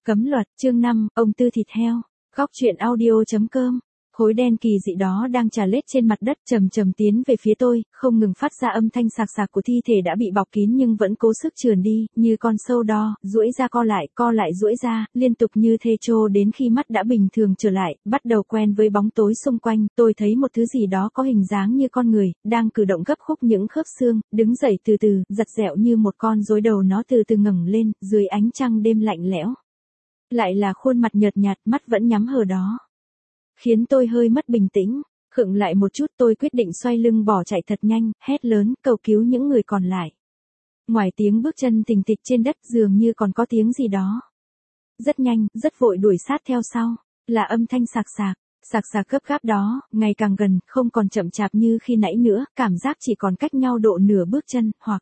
Cấm luật, chương 5, ông Tư thịt heo. Góc truyện audio.com. Khối đen kỳ dị đó đang trà lết trên mặt đất chậm chậm tiến về phía tôi, không ngừng phát ra âm thanh sạc sạc của thi thể đã bị bọc kín nhưng vẫn cố sức trườn đi, như con sâu đo, duỗi ra co lại duỗi ra, liên tục như thê trô đến khi mắt đã bình thường trở lại, bắt đầu quen với bóng tối xung quanh, tôi thấy một thứ gì đó có hình dáng như con người, đang cử động gấp khúc những khớp xương, đứng dậy từ từ, giật dẹo như một con rối đầu nó từ từ ngẩng lên, dưới ánh trăng đêm lạnh lẽo. Lại là khuôn mặt nhợt nhạt, mắt vẫn nhắm hờ đó. Khiến tôi hơi mất bình tĩnh, khựng lại một chút tôi quyết định xoay lưng bỏ chạy thật nhanh, hét lớn, cầu cứu những người còn lại. Ngoài tiếng bước chân thình thịch trên đất dường như còn có tiếng gì đó. Rất nhanh, rất vội đuổi sát theo sau, là âm thanh sạc sạc gấp gáp đó, ngày càng gần, không còn chậm chạp như khi nãy nữa, cảm giác chỉ còn cách nhau độ nửa bước chân, hoặc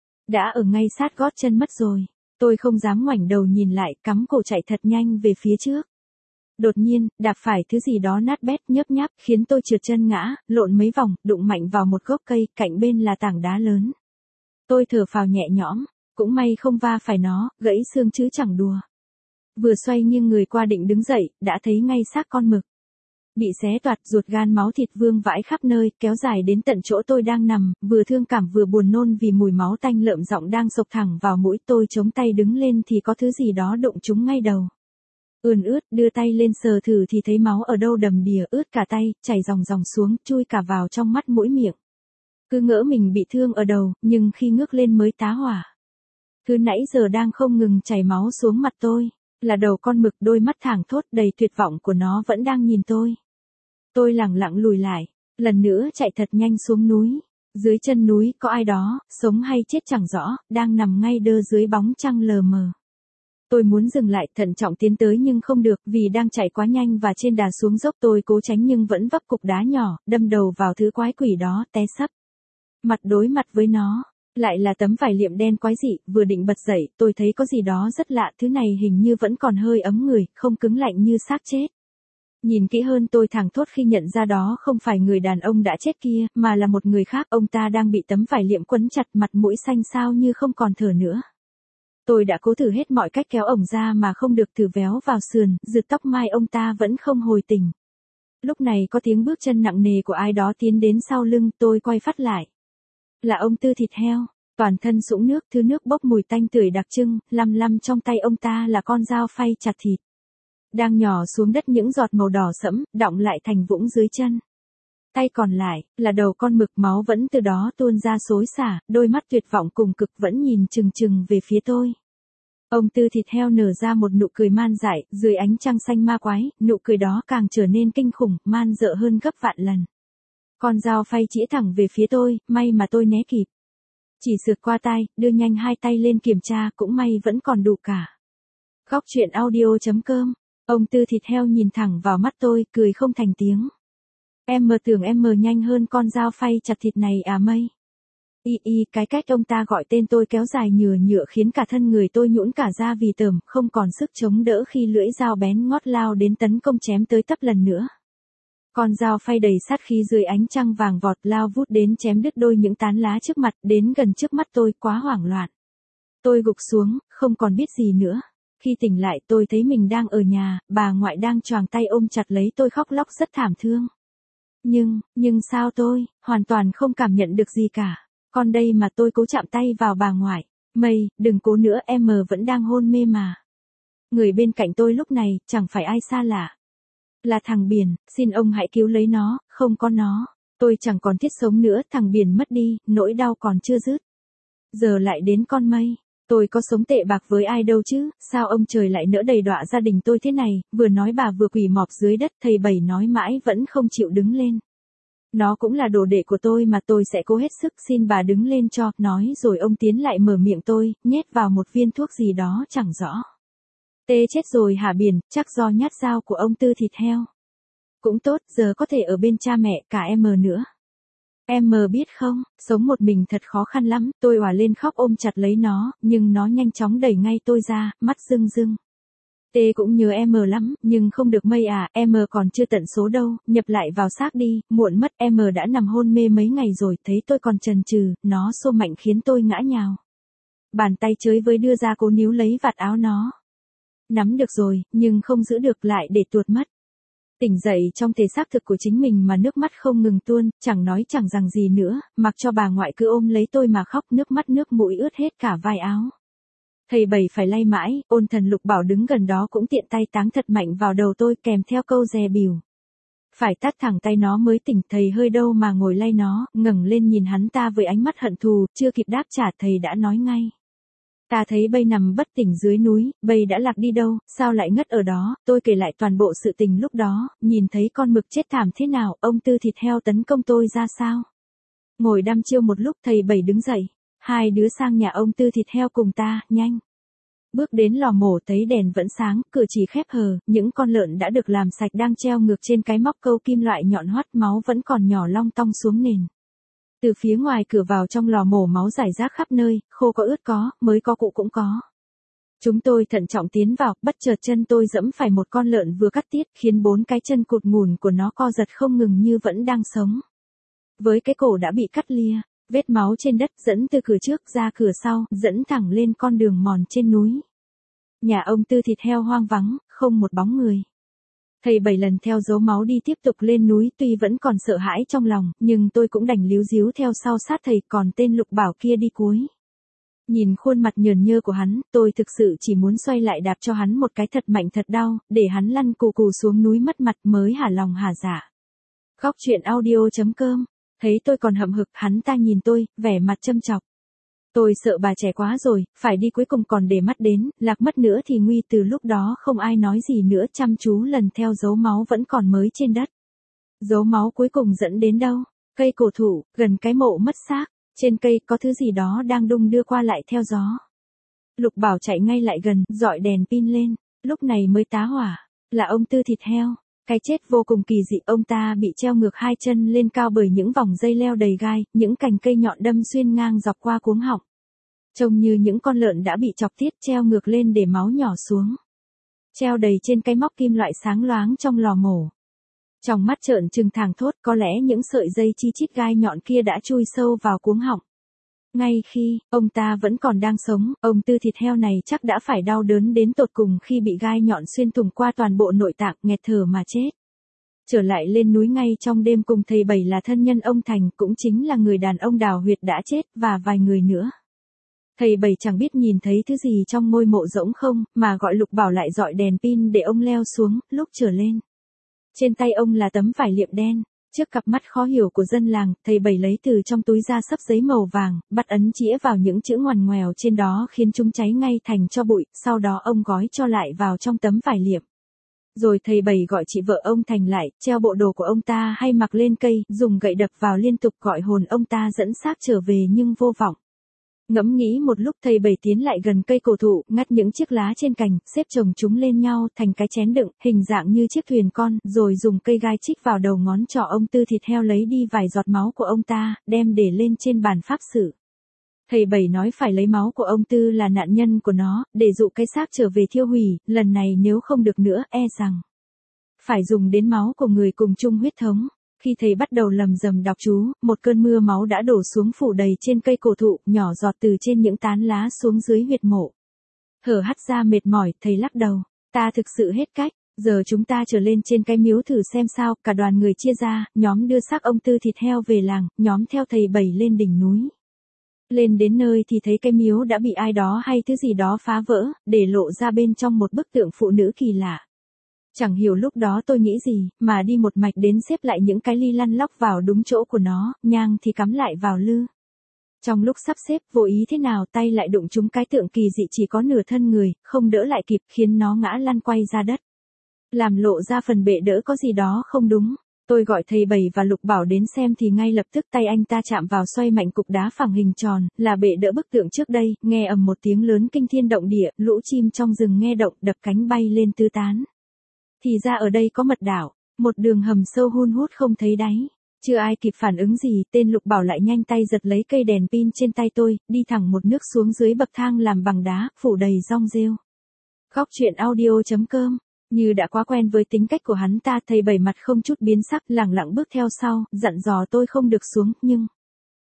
đã ở ngay sát gót chân mất rồi. Tôi không dám ngoảnh đầu nhìn lại, cắm cổ chạy thật nhanh về phía trước. Đột nhiên, đạp phải thứ gì đó nát bét nhấp nháp, khiến tôi trượt chân ngã, lộn mấy vòng, đụng mạnh vào một gốc cây, cạnh bên là tảng đá lớn. Tôi thở phào nhẹ nhõm, cũng may không va phải nó, gãy xương chứ chẳng đùa. Vừa xoay nghiêng người qua định đứng dậy, đã thấy ngay xác con mực. Bị xé toạc, ruột gan máu thịt vương vãi khắp nơi, kéo dài đến tận chỗ tôi đang nằm, vừa thương cảm vừa buồn nôn vì mùi máu tanh lợm giọng đang xộc thẳng vào mũi. Tôi chống tay đứng lên thì có thứ gì đó đụng trúng ngay đầu. Ươn ướt, đưa tay lên sờ thử thì thấy máu ở đâu đầm đìa, ướt cả tay, chảy ròng ròng xuống, chui cả vào trong mắt mũi miệng. Cứ ngỡ mình bị thương ở đầu, nhưng khi ngước lên mới tá hỏa. Thứ nãy giờ đang không ngừng chảy máu xuống mặt tôi, là đầu con mực, đôi mắt thẳng thốt đầy tuyệt vọng của nó vẫn đang nhìn tôi. Tôi lẳng lặng lùi lại, lần nữa chạy thật nhanh xuống núi. Dưới chân núi có ai đó, sống hay chết chẳng rõ, đang nằm ngay đơ dưới bóng trăng lờ mờ. Tôi muốn dừng lại, thận trọng tiến tới nhưng không được, vì đang chạy quá nhanh và trên đà xuống dốc. Tôi cố tránh nhưng vẫn vấp cục đá nhỏ, đâm đầu vào thứ quái quỷ đó, té sấp. Mặt đối mặt với nó, lại là tấm vải liệm đen quái dị. Vừa định bật dậy, tôi thấy có gì đó rất lạ, thứ này hình như vẫn còn hơi ấm người, không cứng lạnh như xác chết. Nhìn kỹ hơn tôi thảng thốt khi nhận ra đó không phải người đàn ông đã chết kia, mà là một người khác. Ông ta đang bị tấm vải liệm quấn chặt, mặt mũi xanh xao như không còn thở nữa. Tôi đã cố thử hết mọi cách kéo ổng ra mà không được, thử véo vào sườn, giật tóc mai ông ta vẫn không hồi tỉnh. Lúc này có tiếng bước chân nặng nề của ai đó tiến đến sau lưng, tôi quay phát lại. Là ông Tư thịt heo, toàn thân sũng nước, thứ nước bốc mùi tanh tưởi đặc trưng, lăm trong tay ông ta là con dao phay chặt thịt. Đang nhỏ xuống đất những giọt màu đỏ sẫm, đọng lại thành vũng dưới chân. Tay còn lại, là đầu con mực, máu vẫn từ đó tuôn ra xối xả, đôi mắt tuyệt vọng cùng cực vẫn nhìn chừng chừng về phía tôi. Ông Tư thịt heo nở ra một nụ cười man dại, dưới ánh trăng xanh ma quái, nụ cười đó càng trở nên kinh khủng, man dợ hơn gấp vạn lần. Con dao phay chĩa thẳng về phía tôi, may mà tôi né kịp. Chỉ sượt qua tai, đưa nhanh hai tay lên kiểm tra, cũng may vẫn còn đủ cả. Góc truyện audio.com. Ông Tư thịt heo nhìn thẳng vào mắt tôi, cười không thành tiếng. Em tưởng em nhanh hơn con dao phay chặt thịt này à mây. Cái cách ông ta gọi tên tôi kéo dài nhựa khiến cả thân người tôi nhũn cả ra vì tởm, không còn sức chống đỡ khi lưỡi dao bén ngót lao đến tấn công chém tới tấp lần nữa. Con dao phay đầy sát khí dưới ánh trăng vàng vọt lao vút đến chém đứt đôi những tán lá trước mặt, đến gần trước mắt tôi, quá hoảng loạn. Tôi gục xuống, không còn biết gì nữa. Khi tỉnh lại tôi thấy mình đang ở nhà, bà ngoại đang choàng tay ôm chặt lấy tôi khóc lóc rất thảm thương. Nhưng sao tôi, hoàn toàn không cảm nhận được gì cả. Còn đây mà tôi cố chạm tay vào bà ngoại. Mây, đừng cố nữa, em vẫn đang hôn mê mà. Người bên cạnh tôi lúc này, chẳng phải ai xa lạ. Là thằng Biển, xin ông hãy cứu lấy nó, không có nó. Tôi chẳng còn thiết sống nữa, thằng Biển mất đi, nỗi đau còn chưa dứt. Giờ lại đến con Mây. Tôi có sống tệ bạc với ai đâu chứ, sao ông trời lại nỡ đầy đọa gia đình tôi thế này, vừa nói bà vừa quỳ mọp dưới đất, thầy Bảy nói mãi vẫn không chịu đứng lên. Nó cũng là đồ đệ của tôi mà, tôi sẽ cố hết sức xin bà đứng lên cho, nói rồi ông tiến lại mở miệng tôi, nhét vào một viên thuốc gì đó chẳng rõ. Tê chết rồi hả Biển, chắc do nhát dao của ông Tư thịt heo. Cũng tốt, giờ có thể ở bên cha mẹ, cả em nữa. Em biết không, sống một mình thật khó khăn lắm, tôi òa lên khóc ôm chặt lấy nó, nhưng nó nhanh chóng đẩy ngay tôi ra, mắt rưng rưng. Tê cũng nhớ em lắm, nhưng không được Mây à, em còn chưa tận số đâu, nhập lại vào xác đi, muộn mất, em đã nằm hôn mê mấy ngày rồi, thấy tôi còn chần chừ, nó xô mạnh khiến tôi ngã nhào. Bàn tay chới với đưa ra cố níu lấy vạt áo nó. Nắm được rồi, nhưng không giữ được lại để tuột mất. Tỉnh dậy trong thể xác thực của chính mình mà nước mắt không ngừng tuôn, chẳng nói chẳng rằng gì nữa, mặc cho bà ngoại cứ ôm lấy tôi mà khóc, nước mắt nước mũi ướt hết cả vai áo. Thầy Bảy phải lay mãi, Ôn Thần Lục Bảo đứng gần đó cũng tiện tay táng thật mạnh vào đầu tôi kèm theo câu dè bỉu. Phải tát thẳng tay nó mới tỉnh, thầy hơi đâu mà ngồi lay nó, ngẩng lên nhìn hắn ta với ánh mắt hận thù, chưa kịp đáp trả thầy đã nói ngay. Ta thấy Bây nằm bất tỉnh dưới núi, Bây đã lạc đi đâu, sao lại ngất ở đó, tôi kể lại toàn bộ sự tình lúc đó, nhìn thấy con mực chết thảm thế nào, ông Tư thịt heo tấn công tôi ra sao. Ngồi đăm chiêu một lúc thầy Bảy đứng dậy, hai đứa sang nhà ông Tư thịt heo cùng ta, nhanh. Bước đến lò mổ thấy đèn vẫn sáng, cửa chỉ khép hờ, những con lợn đã được làm sạch đang treo ngược trên cái móc câu kim loại nhọn hoắt, máu vẫn còn nhỏ long tong xuống nền. Từ phía ngoài cửa vào trong lò mổ máu rải rác khắp nơi, khô có ướt có, mới có cụ cũng có. Chúng tôi thận trọng tiến vào, bất chợt chân tôi giẫm phải một con lợn vừa cắt tiết, khiến 4 cái chân cụt ngủn của nó co giật không ngừng như vẫn đang sống. Với cái cổ đã bị cắt lia, vết máu trên đất dẫn từ cửa trước ra cửa sau, dẫn thẳng lên con đường mòn trên núi. Nhà ông Tư thịt heo hoang vắng, không một bóng người. Thầy 7 lần theo dấu máu đi tiếp tục lên núi, tuy vẫn còn sợ hãi trong lòng, nhưng tôi cũng đành líu díu theo sau sát thầy, còn tên Lục Bảo kia đi cuối. Nhìn khuôn mặt nhờn nhơ của hắn, tôi thực sự chỉ muốn xoay lại đạp cho hắn một cái thật mạnh thật đau, để hắn lăn cù cù xuống núi mất mặt mới hả lòng hả dạ. Góc truyện audio.com. Thấy tôi còn hậm hực, hắn ta nhìn tôi, vẻ mặt châm chọc. Tôi sợ bà trẻ quá rồi, phải đi cuối cùng còn để mắt đến, lạc mất nữa thì nguy. Từ lúc đó không ai nói gì nữa, chăm chú lần theo dấu máu vẫn còn mới trên đất. Dấu máu cuối cùng dẫn đến đâu? Cây cổ thụ, gần cái mộ mất xác, trên cây có thứ gì đó đang đung đưa qua lại theo gió. Lục Bảo chạy ngay lại gần, dọi đèn pin lên, lúc này mới tá hỏa, là ông Tư thịt heo. Cái chết vô cùng kỳ dị, ông ta bị treo ngược hai chân lên cao bởi những vòng dây leo đầy gai, những cành cây nhọn đâm xuyên ngang dọc qua cuống họng. Trông như những con lợn đã bị chọc tiết, treo ngược lên để máu nhỏ xuống. Treo đầy trên cái móc kim loại sáng loáng trong lò mổ. Trong mắt trợn trừng thảng thốt, có lẽ những sợi dây chi chít gai nhọn kia đã chui sâu vào cuống họng. Ngay khi ông ta vẫn còn đang sống, ông Tư thịt heo này chắc đã phải đau đớn đến tột cùng khi bị gai nhọn xuyên thủng qua toàn bộ nội tạng, nghẹt thở mà chết. Trở lại lên núi ngay trong đêm cùng thầy Bảy là thân nhân ông Thành, cũng chính là người đàn ông đào huyệt đã chết, và vài người nữa. Thầy Bảy chẳng biết nhìn thấy thứ gì trong ngôi mộ rỗng không, mà gọi Lục Bảo lại dọi đèn pin để ông leo xuống, lúc trở lên. Trên tay ông là tấm vải liệm đen. Trước cặp mắt khó hiểu của dân làng, thầy Bảy lấy từ trong túi ra xấp giấy màu vàng, bắt ấn chĩa vào những chữ ngoằn ngoèo trên đó khiến chúng cháy ngay thành tro bụi, sau đó ông gói cho lại vào trong tấm vải liệm. Rồi thầy Bảy gọi chị vợ ông Thành lại, treo bộ đồ của ông ta hay mặc lên cây, dùng gậy đập vào liên tục gọi hồn ông ta dẫn xác trở về nhưng vô vọng. Ngẫm nghĩ một lúc thầy Bảy tiến lại gần cây cổ thụ, ngắt những chiếc lá trên cành, xếp chồng chúng lên nhau thành cái chén đựng, hình dạng như chiếc thuyền con, rồi dùng cây gai chích vào đầu ngón trỏ ông Tư thịt heo lấy đi vài giọt máu của ông ta, đem để lên trên bàn pháp sự. Thầy Bảy nói phải lấy máu của ông Tư là nạn nhân của nó, để dụ cái xác trở về thiêu hủy, lần này nếu không được nữa, e rằng phải dùng đến máu của người cùng chung huyết thống. Khi thầy bắt đầu lầm rầm đọc chú, một cơn mưa máu đã đổ xuống phủ đầy trên cây cổ thụ, nhỏ giọt từ trên những tán lá xuống dưới huyệt mộ. Thở hắt ra mệt mỏi, thầy lắc đầu. Ta thực sự hết cách, giờ chúng ta trở lên trên cái miếu thử xem sao. Cả đoàn người chia ra, nhóm đưa xác ông Tư thịt heo về làng, nhóm theo thầy Bảy lên đỉnh núi. Lên đến nơi thì thấy cái miếu đã bị ai đó hay thứ gì đó phá vỡ, để lộ ra bên trong một bức tượng phụ nữ kỳ lạ. Chẳng hiểu lúc đó tôi nghĩ gì, mà đi một mạch đến xếp lại những cái ly lăn lóc vào đúng chỗ của nó, nhang thì cắm lại vào lư. Trong lúc sắp xếp vô ý thế nào tay lại đụng trúng cái tượng kỳ dị chỉ có nửa thân người, không đỡ lại kịp khiến nó ngã lăn quay ra đất. Làm lộ ra phần bệ đỡ có gì đó không đúng. Tôi gọi thầy Bảy và Lục Bảo đến xem thì ngay lập tức tay anh ta chạm vào xoay mạnh cục đá phẳng hình tròn, là bệ đỡ bức tượng trước đây, nghe ầm một tiếng lớn kinh thiên động địa, lũ chim trong rừng nghe động đập cánh bay lên tứ tán. Thì ra ở đây có mật đảo, một đường hầm sâu hun hút không thấy đáy. Chưa ai kịp phản ứng gì, tên Lục Bảo lại nhanh tay giật lấy cây đèn pin trên tay tôi, đi thẳng một nước xuống dưới bậc thang làm bằng đá, phủ đầy rong rêu. Góc truyện audio.com. Như đã quá quen với tính cách của hắn ta, thầy Bảy mặt không chút biến sắc, lẳng lặng bước theo sau, dặn dò tôi không được xuống, nhưng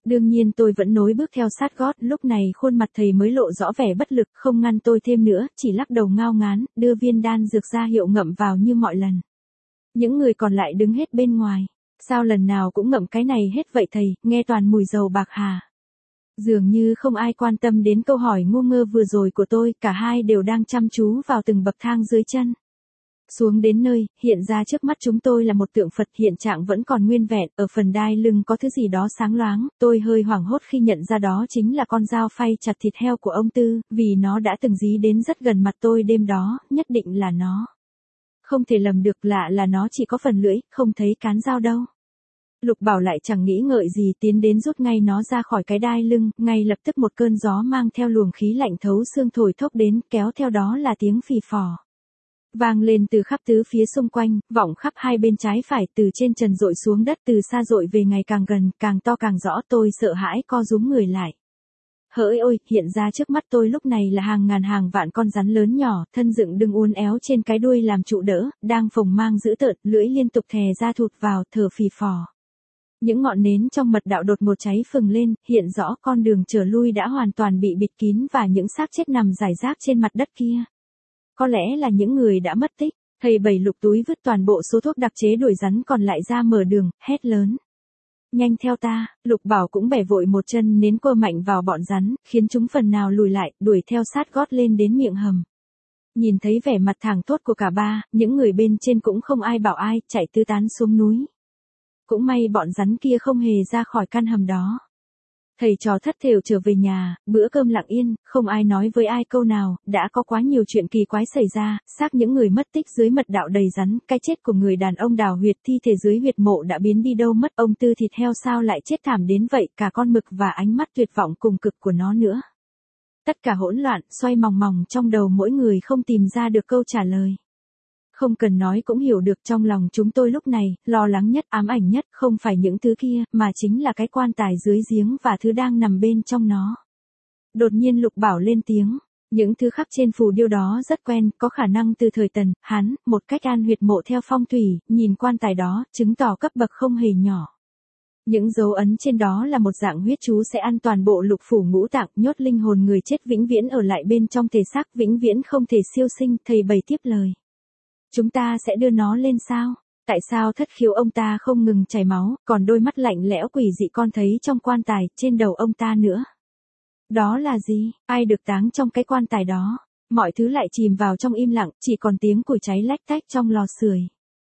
Đương nhiên tôi vẫn nối bước theo sát gót, lúc này khuôn mặt thầy mới lộ rõ vẻ bất lực, không ngăn tôi thêm nữa, chỉ lắc đầu ngao ngán, đưa viên đan dược ra hiệu ngậm vào như mọi lần. Những người còn lại đứng hết bên ngoài. Sao lần nào cũng ngậm cái này hết vậy thầy, nghe toàn mùi dầu bạc hà. Dường như không ai quan tâm đến câu hỏi ngu ngơ vừa rồi của tôi, cả hai đều đang chăm chú vào từng bậc thang dưới chân. Xuống đến nơi, hiện ra trước mắt chúng tôi là một tượng Phật, hiện trạng vẫn còn nguyên vẹn, ở phần đai lưng có thứ gì đó sáng loáng, tôi hơi hoảng hốt khi nhận ra đó chính là con dao phay chặt thịt heo của ông Tư, vì nó đã từng dí đến rất gần mặt tôi đêm đó, nhất định là nó. Không thể lầm được, lạ là nó chỉ có phần lưỡi, không thấy cán dao đâu. Lục Bảo lại chẳng nghĩ ngợi gì tiến đến rút ngay nó ra khỏi cái đai lưng, ngay lập tức một cơn gió mang theo luồng khí lạnh thấu xương thổi thốc đến, kéo theo đó là tiếng phì phò. Vang lên từ khắp tứ phía xung quanh, vọng khắp hai bên trái phải, từ trên trần dội xuống đất, từ xa dội về ngày càng gần, càng to càng rõ, tôi sợ hãi co rúm người lại. Hỡi ôi, hiện ra trước mắt tôi lúc này là hàng ngàn hàng vạn con rắn lớn nhỏ, thân dựng đứng uốn éo trên cái đuôi làm trụ đỡ, đang phồng mang dữ tợn, lưỡi liên tục thè ra thụt vào, thở phì phò. Những ngọn nến trong mật đạo đột một cháy phừng lên, hiện rõ con đường trở lui đã hoàn toàn bị bịt kín và những xác chết nằm rải rác trên mặt đất kia. Có lẽ là những người đã mất tích. Thầy Bảy lục túi vứt toàn bộ số thuốc đặc chế đuổi rắn còn lại ra mở đường, hét lớn. Nhanh theo ta, Lục Bảo cũng bẻ vội một chân nến cô mạnh vào bọn rắn, khiến chúng phần nào lùi lại, đuổi theo sát gót lên đến miệng hầm. Nhìn thấy vẻ mặt thảng thốt của cả ba, những người bên trên cũng không ai bảo ai, chạy tứ tán xuống núi. Cũng may bọn rắn kia không hề ra khỏi căn hầm đó. Thầy trò thất thểu trở về nhà, bữa cơm lặng yên, không ai nói với ai câu nào, đã có quá nhiều chuyện kỳ quái xảy ra, xác những người mất tích dưới mật đạo đầy rắn, cái chết của người đàn ông đào huyệt, thi thể dưới huyệt mộ đã biến đi đâu mất, ông Tư thịt heo sao lại chết thảm đến vậy, cả con mực và ánh mắt tuyệt vọng cùng cực của nó nữa. Tất cả hỗn loạn, xoay mòng mòng trong đầu mỗi người không tìm ra được câu trả lời. Không cần nói cũng hiểu được trong lòng chúng tôi lúc này, lo lắng nhất, ám ảnh nhất, không phải những thứ kia, mà chính là cái quan tài dưới giếng và thứ đang nằm bên trong nó. Đột nhiên Lục Bảo lên tiếng, những thứ khắc trên phù điêu đó rất quen, có khả năng từ thời Tần, Hán, một cách an huyệt mộ theo phong thủy, nhìn quan tài đó, chứng tỏ cấp bậc không hề nhỏ. Những dấu ấn trên đó là một dạng huyết chú sẽ ăn toàn bộ lục phủ ngũ tạng, nhốt linh hồn người chết vĩnh viễn ở lại bên trong thể xác, vĩnh viễn không thể siêu sinh, thầy Bảy tiếp lời. Chúng ta sẽ đưa nó lên sao? Tại sao thất khiếu ông ta không ngừng chảy máu, còn đôi mắt lạnh lẽo quỷ dị con thấy trong quan tài, trên đầu ông ta nữa? Đó là gì? Ai được táng trong cái quan tài đó? Mọi thứ lại chìm vào trong im lặng, chỉ còn tiếng củi cháy lách tách trong lò sưởi.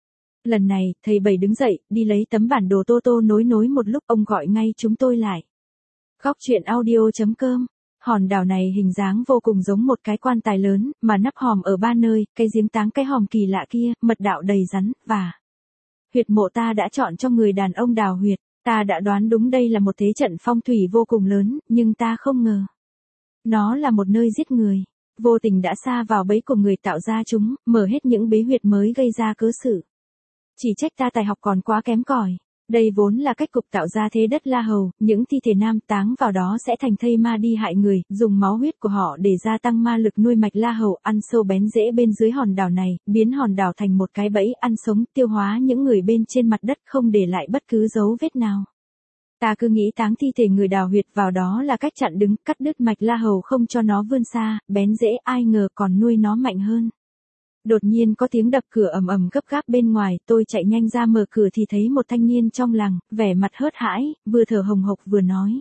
Lần này, thầy Bảy đứng dậy, đi lấy tấm bản đồ tô nối một lúc, ông gọi ngay chúng tôi lại. Góc truyện audio.com. Hòn đảo này hình dáng vô cùng giống một cái quan tài lớn, mà nắp hòm ở ba nơi, cái giếng táng cái hòm kỳ lạ kia, mật đạo đầy rắn, và huyệt mộ ta đã chọn cho người đàn ông đào huyệt. Ta đã đoán đúng đây là một thế trận phong thủy vô cùng lớn, nhưng ta không ngờ. Nó là một nơi giết người. Vô tình đã sa vào bẫy của người tạo ra chúng, mở hết những bế huyệt mới gây ra cớ sự. Chỉ trách ta tài học còn quá kém cỏi. Đây vốn là cách cục tạo ra thế đất La Hầu, những thi thể nam táng vào đó sẽ thành thây ma đi hại người, dùng máu huyết của họ để gia tăng ma lực nuôi mạch La Hầu, ăn sâu bén rễ bên dưới hòn đảo này, biến hòn đảo thành một cái bẫy ăn sống, tiêu hóa những người bên trên mặt đất không để lại bất cứ dấu vết nào. Ta cứ nghĩ táng thi thể người đào huyệt vào đó là cách chặn đứng, cắt đứt mạch La Hầu không cho nó vươn xa, bén rễ, ai ngờ còn nuôi nó mạnh hơn. Đột nhiên có tiếng đập cửa ầm ầm gấp gáp bên ngoài, tôi chạy nhanh ra mở cửa thì thấy một thanh niên trong làng, vẻ mặt hớt hãi, vừa thở hồng hộc vừa nói.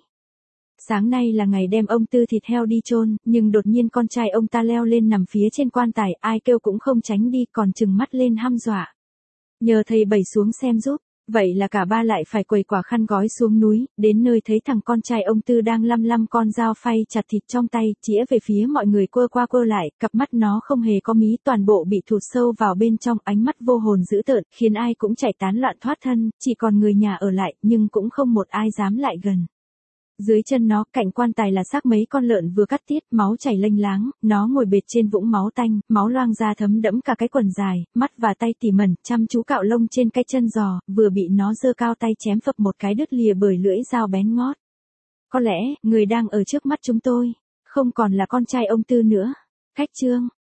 Sáng nay là ngày đem ông Tư thịt heo đi chôn, nhưng đột nhiên con trai ông ta leo lên nằm phía trên quan tài, ai kêu cũng không tránh đi, còn trừng mắt lên hăm dọa. Nhờ thầy Bảy xuống xem giúp. Vậy là cả ba lại phải quầy quả khăn gói xuống núi, đến nơi thấy thằng con trai ông Tư đang lăm con dao phay chặt thịt trong tay, chĩa về phía mọi người quơ qua quơ lại, cặp mắt nó không hề có mí, toàn bộ bị thụt sâu vào bên trong, ánh mắt vô hồn dữ tợn, khiến ai cũng chạy tán loạn thoát thân, chỉ còn người nhà ở lại, nhưng cũng không một ai dám lại gần. Dưới chân nó, cạnh quan tài là xác mấy con lợn vừa cắt tiết, máu chảy lênh láng, nó ngồi bệt trên vũng máu tanh, máu loang ra thấm đẫm cả cái quần dài, mắt và tay tỉ mẩn, chăm chú cạo lông trên cái chân giò, vừa bị nó giơ cao tay chém phập một cái đứt lìa bởi lưỡi dao bén ngót. Có lẽ, người đang ở trước mắt chúng tôi, không còn là con trai ông Tư nữa. Khách chương.